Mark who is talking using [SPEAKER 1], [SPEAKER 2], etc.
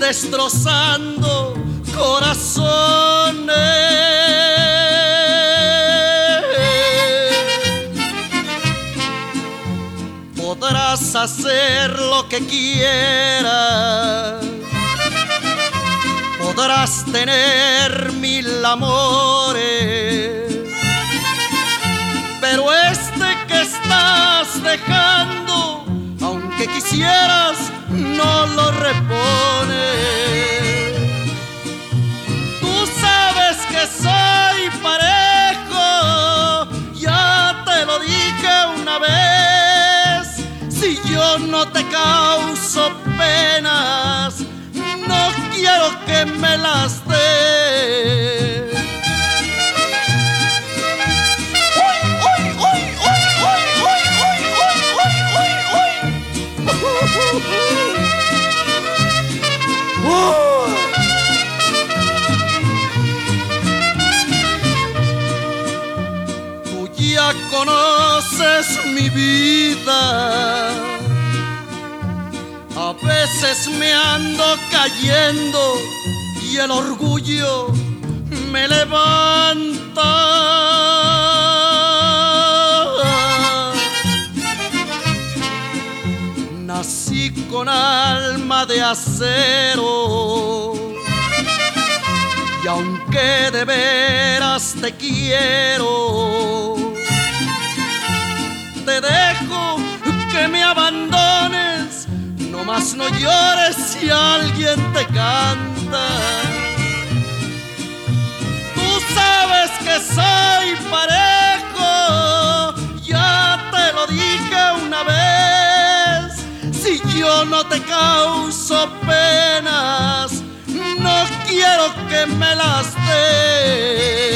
[SPEAKER 1] destrozando corazones. Podrás hacer lo que quieras, podrás tener 1000 amores, pero este que estás dejando, aunque quisieras, no lo repones. Tú sabes que soy parejo, ya te lo dije una vez. Si yo no te causo penas, no quiero que me las des. Tú ya conoces mi vida, a veces me ando cayendo y el orgullo me levanta. Nací con alma de acero y aunque de veras te quiero, te dejo que me abandones. No más no llores si alguien te canta. Tú sabes que soy parejo, ya te lo dije una vez. Si yo no te causo penas, no quiero que me las des.